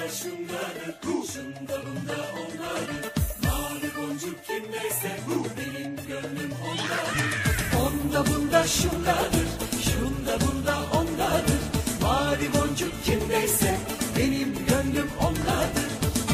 şundadır, şunda bunda ondadır. Mavi boncuk kimdeyse benim gönlüm ondadır. Onda bunda şundadır, şunda bunda ondadır. Mavi boncuk kimdeyse benim gönlüm ondadır.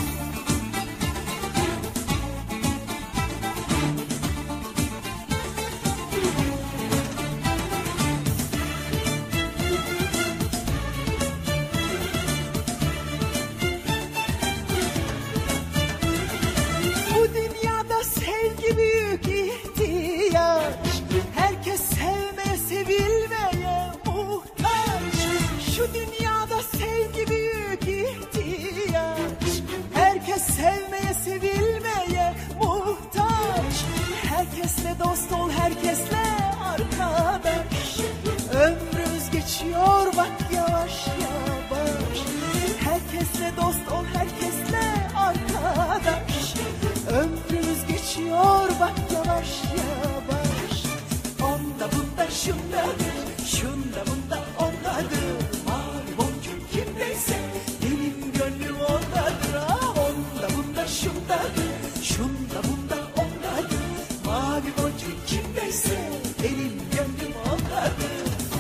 Bu dünyada sevgi büyük ihtiyaç. Herkes sevmeye, sevilmeye muhtaç. Şu dünyada sevgi büyük ihtiyaç. Herkes sevmeye, sevilmeye muhtaç. Herkesle dost ol, herkesle arkadaş. Ömrümüz geçiyor bak yavaş yavaş. Herkesle dost ol, herkesle arkadaş. Ömrümüz geçiyor bak yavaş yavaş. Onda bunda şundadır, şunda bunda ondadır. Mavi boncuk kimdeyse benim gönlüm ondadır. Ah, onda bunda şundadır, şunda bunda ondadır. Mavi boncuk kimdeyse benim gönlüm ondadır.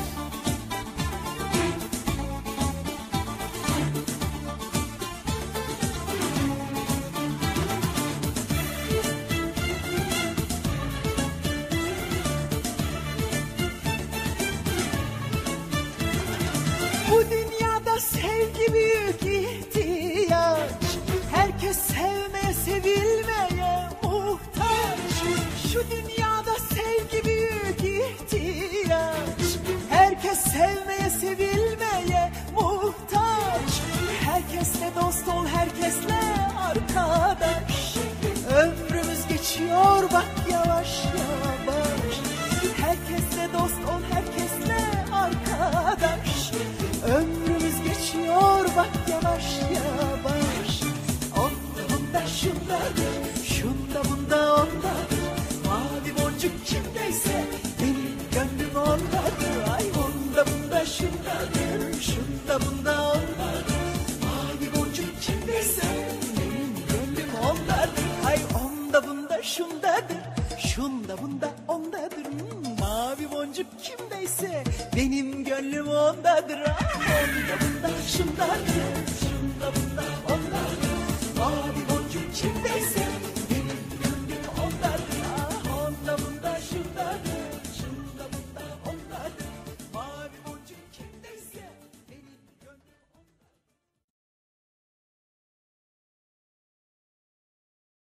Bu dünyada sevgi büyük ihtiyaç. Herkes sevmeye, sevilmeye muhtaç. Şu dünyada sevgi büyük ihtiyaç. Herkes sevmeye, sevilmeye muhtaç. Herkesle dost ol, herkesle arkadaş. Ömrümüz geçiyor bak yavaş yavaş. Herkesle dost ol, herkesle arkadaş. Ömrümüz geçiyor bak yavaş yavaş. Onda bunda şundadır, şunda bunda ondadır. Mavi boncuk kimdeyse benim gönlüm ondadır. Ay onda bunda şundadır, şunda bunda ondadır. Mavi boncuk kimdeyse benim gönlüm ondadır. Ay onda bunda şundadır, şunda bunda ondadır. Mavi boncuk kimdeyse benim gönlüm ondadır. Ah, onda bunda şundadır,